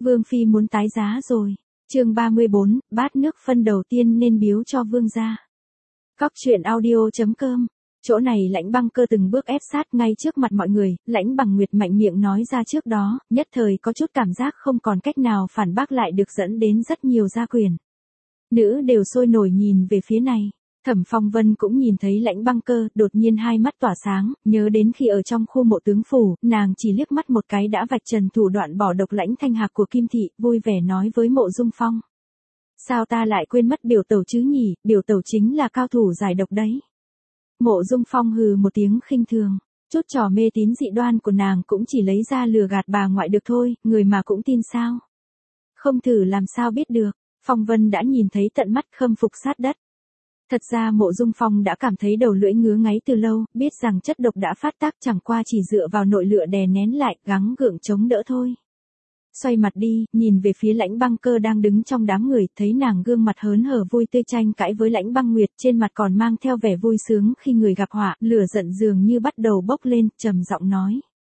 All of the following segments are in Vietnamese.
Vương phi muốn tái giá rồi. Chương 34, bát nước phân đầu tiên nên biếu cho vương gia. Cóc truyện audio.com. Chỗ này Lãnh Băng Cơ từng bước ép sát ngay trước mặt mọi người, Lãnh Bằng Nguyệt mạnh miệng nói ra trước đó, nhất thời có chút cảm giác không còn cách nào phản bác lại được, dẫn đến rất nhiều gia quyền. Nữ đều sôi nổi nhìn về phía này. Thẩm Phong Vân cũng nhìn thấy Lãnh Băng Cơ, đột nhiên hai mắt tỏa sáng, nhớ đến khi ở trong khu mộ tướng phủ, nàng chỉ liếc mắt một cái đã vạch trần thủ đoạn bỏ độc Lãnh Thanh Hạc của Kim Thị, vui vẻ nói với Mộ Dung Phong. Sao ta lại quên mất biểu tẩu chứ nhỉ, biểu tẩu chính là cao thủ giải độc đấy. Mộ Dung Phong hừ một tiếng khinh thường, chút trò mê tín dị đoan của nàng cũng chỉ lấy ra lừa gạt bà ngoại được thôi, người mà cũng tin sao. Không thử làm sao biết được, Phong Vân đã nhìn thấy tận mắt khâm phục sát đất. Thật ra Mộ Dung Phong đã cảm thấy đầu lưỡi ngứa ngáy từ lâu, biết rằng chất độc đã phát tác, chẳng qua chỉ dựa vào nội lửa đè nén lại, gắng gượng chống đỡ thôi. Xoay mặt đi, nhìn về phía Lãnh Băng Cơ đang đứng trong đám người, thấy nàng gương mặt hớn hở vui tươi tranh cãi với Lãnh Băng Nguyệt, trên mặt còn mang theo vẻ vui sướng khi người gặp họa, lửa giận dường như bắt đầu bốc lên, trầm giọng nói.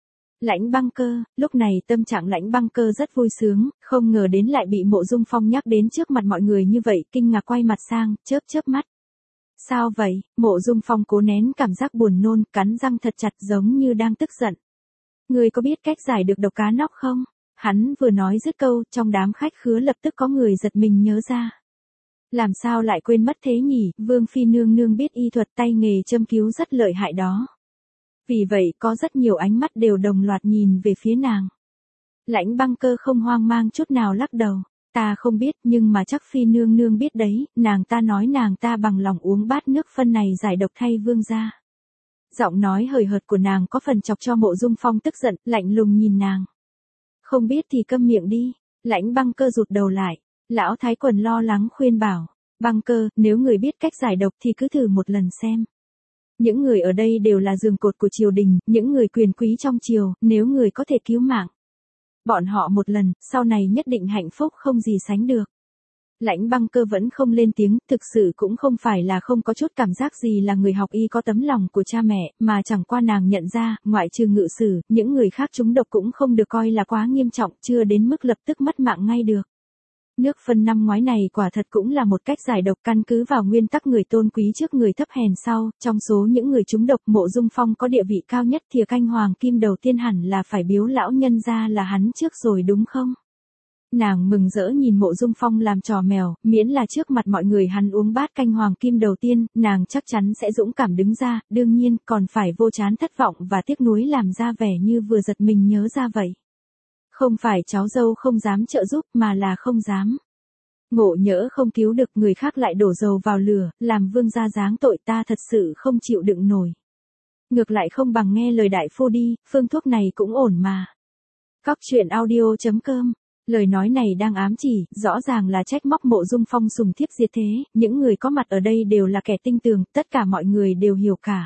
Lãnh Băng Cơ, lúc này tâm trạng Lãnh Băng Cơ rất vui sướng, không ngờ đến lại bị Mộ Dung Phong nhắc đến trước mặt mọi người như vậy, kinh ngạc quay mặt sang, chớp chớp mắt. Sao vậy? Mộ Dung Phong cố nén cảm giác buồn nôn, cắn răng thật chặt giống như đang tức giận. Người có biết cách giải được độc cá nóc không? Hắn vừa nói dứt câu, trong đám khách khứa lập tức có người giật mình nhớ ra. Làm sao lại quên mất thế nhỉ, Vương phi nương nương biết y thuật, tay nghề châm cứu rất lợi hại đó. Vì vậy có rất nhiều ánh mắt đều đồng loạt nhìn về phía nàng. Lãnh Băng Cơ không hoang mang chút nào lắc đầu. Ta không biết, nhưng mà chắc phi nương nương biết đấy, nàng ta nói nàng ta bằng lòng uống bát nước phân này giải độc thay vương gia. Giọng nói hời hợt của nàng có phần chọc cho Mộ Dung Phong tức giận, lạnh lùng nhìn nàng. Không biết thì câm miệng đi. Lãnh Băng Cơ rụt đầu lại. Lão Thái Quần lo lắng khuyên bảo. Băng Cơ, nếu người biết cách giải độc thì cứ thử một lần xem. Những người ở đây đều là giường cột của triều đình, những người quyền quý trong triều, nếu người có thể cứu mạng bọn họ một lần, sau này nhất định hạnh phúc không gì sánh được. Lãnh Băng Cơ vẫn không lên tiếng, thực sự cũng không phải là không có chút cảm giác gì là người học y có tấm lòng của cha mẹ, mà chẳng qua nàng nhận ra, ngoại trừ Ngự Sử, những người khác trúng độc cũng không được coi là quá nghiêm trọng, chưa đến mức lập tức mất mạng ngay được. Nước phân năm ngoái này quả thật cũng là một cách giải độc, căn cứ vào nguyên tắc người tôn quý trước người thấp hèn sau, trong số những người trúng độc Mộ Dung Phong có địa vị cao nhất, thìa canh hoàng kim đầu tiên hẳn là phải biếu lão nhân ra là hắn trước rồi đúng không? Nàng mừng rỡ nhìn Mộ Dung Phong làm trò mèo, miễn là trước mặt mọi người hắn uống bát canh hoàng kim đầu tiên, nàng chắc chắn sẽ dũng cảm đứng ra, đương nhiên còn phải vô chán thất vọng và tiếc nuối làm ra vẻ như vừa giật mình nhớ ra vậy. Không phải cháu dâu không dám trợ giúp mà là không dám. Ngộ nhỡ không cứu được người khác lại đổ dầu vào lửa, làm vương gia giáng tội, ta thật sự không chịu đựng nổi. Ngược lại không bằng nghe lời đại phu đi, phương thuốc này cũng ổn mà. Cóc truyện audio.com. Lời nói này đang ám chỉ, rõ ràng là trách móc Mộ Dung Phong sùng thiếp diệt thế, những người có mặt ở đây đều là kẻ tinh tường, tất cả mọi người đều hiểu cả.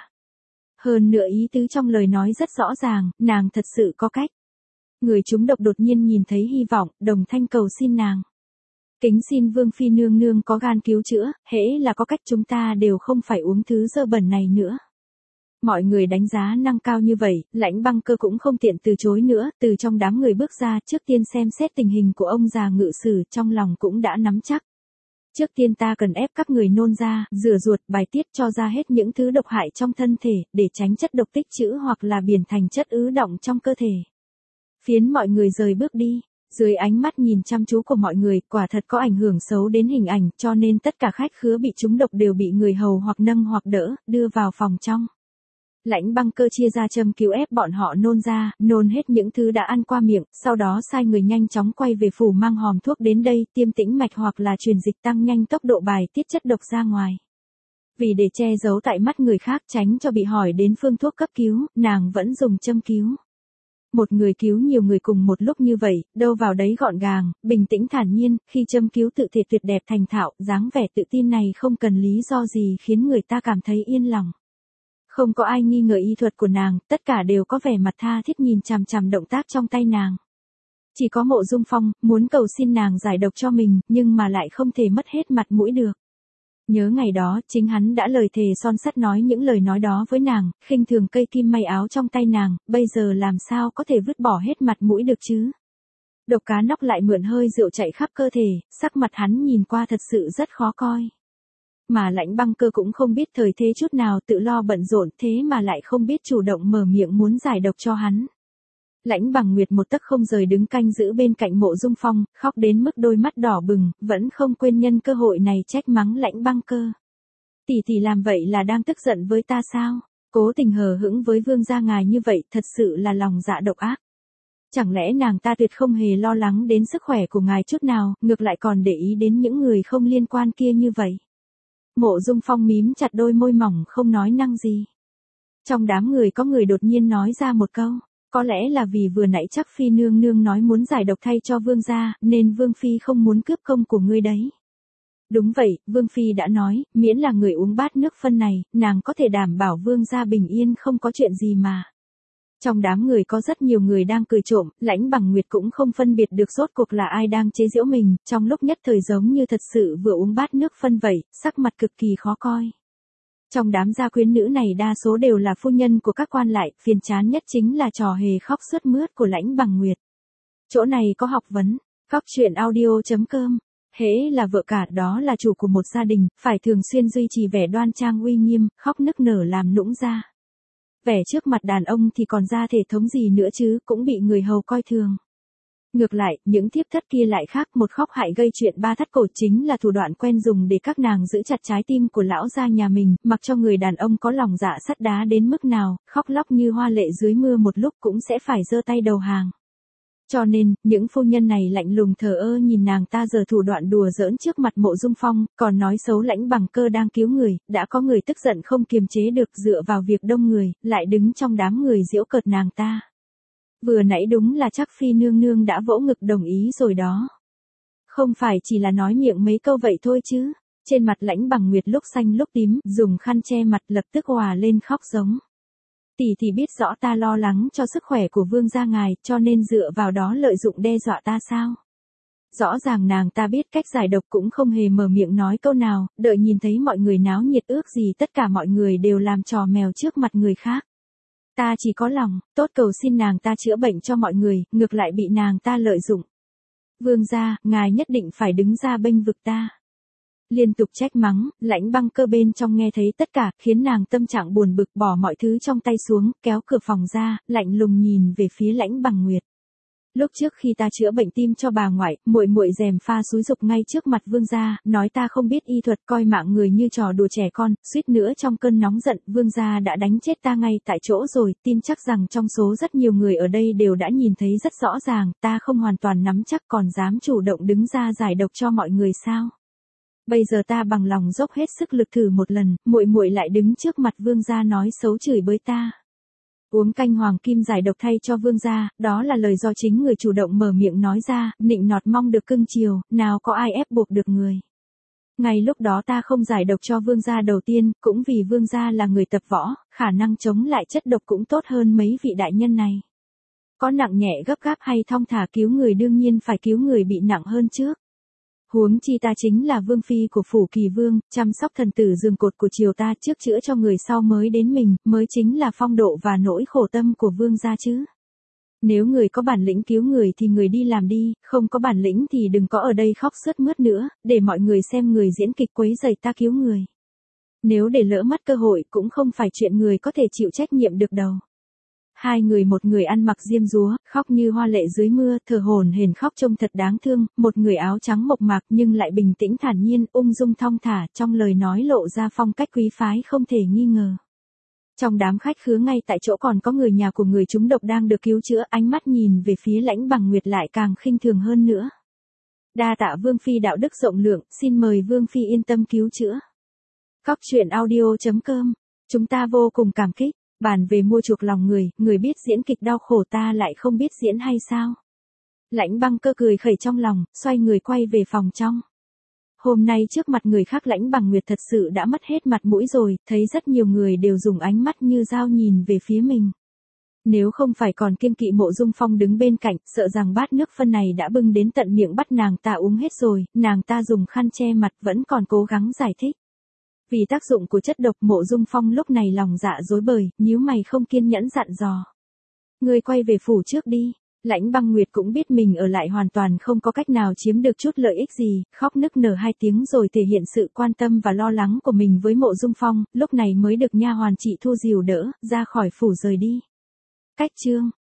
Hơn nữa ý tứ trong lời nói rất rõ ràng, nàng thật sự có cách. Người chúng độc đột nhiên nhìn thấy hy vọng, đồng thanh cầu xin nàng. Kính xin Vương phi nương nương có gan cứu chữa, hễ là có cách chúng ta đều không phải uống thứ dơ bẩn này nữa. Mọi người đánh giá năng cao như vậy, Lãnh Băng Cơ cũng không tiện từ chối nữa, từ trong đám người bước ra, trước tiên xem xét tình hình của ông già Ngự Sử, trong lòng cũng đã nắm chắc. Trước tiên ta cần ép các người nôn ra, rửa ruột, bài tiết cho ra hết những thứ độc hại trong thân thể, để tránh chất độc tích trữ hoặc là biển thành chất ứ đọng trong cơ thể. Phiến mọi người rời bước đi. Dưới ánh mắt nhìn chăm chú của mọi người, quả thật có ảnh hưởng xấu đến hình ảnh, cho nên tất cả khách khứa bị trúng độc đều bị người hầu hoặc nâng hoặc đỡ, đưa vào phòng trong. Lãnh Băng Cơ chia ra châm cứu ép bọn họ nôn ra, nôn hết những thứ đã ăn qua miệng, sau đó sai người nhanh chóng quay về phủ mang hòm thuốc đến đây, tiêm tĩnh mạch hoặc là truyền dịch tăng nhanh tốc độ bài tiết chất độc ra ngoài. Vì để che giấu tại mắt người khác tránh cho bị hỏi đến phương thuốc cấp cứu, nàng vẫn dùng châm cứu. Một người cứu nhiều người cùng một lúc như vậy, đâu vào đấy gọn gàng, bình tĩnh thản nhiên, khi châm cứu tự thể tuyệt đẹp thành thạo, dáng vẻ tự tin này không cần lý do gì khiến người ta cảm thấy yên lòng. Không có ai nghi ngờ y thuật của nàng, tất cả đều có vẻ mặt tha thiết nhìn chằm chằm động tác trong tay nàng. Chỉ có Mộ Dung Phong, muốn cầu xin nàng giải độc cho mình, nhưng mà lại không thể mất hết mặt mũi được. Nhớ ngày đó, chính hắn đã lời thề son sắt nói những lời nói đó với nàng, khinh thường cây kim may áo trong tay nàng, bây giờ làm sao có thể vứt bỏ hết mặt mũi được chứ? Độc cá nóc lại mượn hơi rượu chạy khắp cơ thể, sắc mặt hắn nhìn qua thật sự rất khó coi. Mà Lãnh Băng Cơ cũng không biết thời thế chút nào, tự lo bận rộn thế mà lại không biết chủ động mở miệng muốn giải độc cho hắn. Lãnh Bằng Nguyệt một tấc không rời đứng canh giữ bên cạnh Mộ Dung Phong, khóc đến mức đôi mắt đỏ bừng, vẫn không quên nhân cơ hội này trách mắng Lãnh Băng Cơ. Tỷ tỷ làm vậy là đang tức giận với ta sao? Cố tình hờ hững với vương gia ngài như vậy, thật sự là lòng dạ độc ác. Chẳng lẽ nàng ta tuyệt không hề lo lắng đến sức khỏe của ngài chút nào, ngược lại còn để ý đến những người không liên quan kia như vậy? Mộ Dung Phong mím chặt đôi môi mỏng không nói năng gì. Trong đám người có người đột nhiên nói ra một câu, có lẽ là vì vừa nãy chắc Phi nương nương nói muốn giải độc thay cho vương gia, nên vương phi không muốn cướp công của ngươi đấy. Đúng vậy, vương phi đã nói, miễn là người uống bát nước phân này, nàng có thể đảm bảo vương gia bình yên không có chuyện gì mà. Trong đám người có rất nhiều người đang cười trộm, Lãnh Bằng Nguyệt cũng không phân biệt được rốt cuộc là ai đang chế giễu mình, trong lúc nhất thời giống như thật sự vừa uống bát nước phân vậy, sắc mặt cực kỳ khó coi. Trong đám gia quyến nữ này đa số đều là phu nhân của các quan lại, phiền chán nhất chính là trò hề khóc sướt mướt của Lãnh Bằng Nguyệt. Chỗ này có học vấn, Cóc Truyện Audio.com. Hễ là vợ cả đó là chủ của một gia đình, phải thường xuyên duy trì vẻ đoan trang uy nghiêm, khóc nức nở làm nũng ra. Vẻ trước mặt đàn ông thì còn ra thể thống gì nữa chứ, cũng bị người hầu coi thường. Ngược lại, những thiếp thất kia lại khác, một khóc hại gây chuyện ba thắt cổ chính là thủ đoạn quen dùng để các nàng giữ chặt trái tim của lão gia nhà mình, mặc cho người đàn ông có lòng dạ sắt đá đến mức nào, khóc lóc như hoa lệ dưới mưa một lúc cũng sẽ phải giơ tay đầu hàng. Cho nên, những phu nhân này lạnh lùng thờ ơ nhìn nàng ta giở thủ đoạn đùa giỡn trước mặt Mộ Dung Phong, còn nói xấu Lãnh Bằng Cơ đang cứu người, đã có người tức giận không kiềm chế được dựa vào việc đông người, lại đứng trong đám người giễu cợt nàng ta. Vừa nãy đúng là chắc Phi nương nương đã vỗ ngực đồng ý rồi đó. Không phải chỉ là nói miệng mấy câu vậy thôi chứ. Trên mặt Lãnh Bằng Nguyệt lúc xanh lúc tím, dùng khăn che mặt lập tức òa lên khóc giống. Tỷ thì biết rõ ta lo lắng cho sức khỏe của vương gia ngài, cho nên dựa vào đó lợi dụng đe dọa ta sao? Rõ ràng nàng ta biết cách giải độc cũng không hề mở miệng nói câu nào, đợi nhìn thấy mọi người náo nhiệt ước gì tất cả mọi người đều làm trò mèo trước mặt người khác. Ta chỉ có lòng, tốt cầu xin nàng ta chữa bệnh cho mọi người, ngược lại bị nàng ta lợi dụng. Vương gia, ngài nhất định phải đứng ra bênh vực ta. Liên tục trách mắng, Lãnh Băng Cơ bên trong nghe thấy tất cả, khiến nàng tâm trạng buồn bực bỏ mọi thứ trong tay xuống, kéo cửa phòng ra, lạnh lùng nhìn về phía Lãnh Bằng Nguyệt. Lúc trước khi ta chữa bệnh tim cho bà ngoại, muội muội gièm pha xúi dục ngay trước mặt vương gia, nói ta không biết y thuật, coi mạng người như trò đùa trẻ con, suýt nữa trong cơn nóng giận, vương gia đã đánh chết ta ngay tại chỗ rồi, tin chắc rằng trong số rất nhiều người ở đây đều đã nhìn thấy rất rõ ràng, ta không hoàn toàn nắm chắc còn dám chủ động đứng ra giải độc cho mọi người sao? Bây giờ ta bằng lòng dốc hết sức lực thử một lần, muội muội lại đứng trước mặt vương gia nói xấu chửi bới ta. Uống canh hoàng kim giải độc thay cho vương gia, đó là lời do chính người chủ động mở miệng nói ra, nịnh nọt mong được cưng chiều, nào có ai ép buộc được người. Ngay lúc đó ta không giải độc cho vương gia đầu tiên, cũng vì vương gia là người tập võ, khả năng chống lại chất độc cũng tốt hơn mấy vị đại nhân này. Có nặng nhẹ gấp gáp hay thong thả cứu người đương nhiên phải cứu người bị nặng hơn trước. Huống chi ta chính là vương phi của phủ Kỳ Vương, chăm sóc thần tử giường cột của triều ta, trước chữa cho người sau mới đến mình, mới chính là phong độ và nỗi khổ tâm của vương gia chứ. Nếu người có bản lĩnh cứu người thì người đi làm đi, không có bản lĩnh thì đừng có ở đây khóc sướt mướt nữa, để mọi người xem người diễn kịch quấy rầy ta cứu người. Nếu để lỡ mất cơ hội cũng không phải chuyện người có thể chịu trách nhiệm được đâu. Hai người, một người ăn mặc diêm dúa, khóc như hoa lệ dưới mưa, thở hổn hển khóc trông thật đáng thương, một người áo trắng mộc mạc nhưng lại bình tĩnh thản nhiên, ung dung thong thả, trong lời nói lộ ra phong cách quý phái không thể nghi ngờ. Trong đám khách khứa ngay tại chỗ còn có người nhà của người trúng độc đang được cứu chữa, ánh mắt nhìn về phía Lãnh Bằng Nguyệt lại càng khinh thường hơn nữa. Đa tạ vương phi đạo đức rộng lượng, xin mời vương phi yên tâm cứu chữa. Cóc Truyện Audio.com, chúng ta vô cùng cảm kích. Bàn về mua chuộc lòng người, người biết diễn kịch đau khổ ta lại không biết diễn hay sao? Lãnh Băng Cơ cười khẩy trong lòng, xoay người quay về phòng trong. Hôm nay trước mặt người khác Lãnh Bằng Nguyệt thật sự đã mất hết mặt mũi rồi, thấy rất nhiều người đều dùng ánh mắt như dao nhìn về phía mình. Nếu không phải còn kiêng kỵ Mộ Dung Phong đứng bên cạnh, sợ rằng bát nước phân này đã bưng đến tận miệng bắt nàng ta uống hết rồi, nàng ta dùng khăn che mặt vẫn còn cố gắng giải thích. Vì tác dụng của chất độc, Mộ Dung Phong lúc này lòng dạ rối bời, nhíu mày không kiên nhẫn dặn dò. Ngươi quay về phủ trước đi. Lãnh Băng Nguyệt cũng biết mình ở lại hoàn toàn không có cách nào chiếm được chút lợi ích gì, khóc nức nở 2 tiếng rồi thể hiện sự quan tâm và lo lắng của mình với Mộ Dung Phong, lúc này mới được nha hoàn chị Thu dìu đỡ, ra khỏi phủ rời đi. Cách chương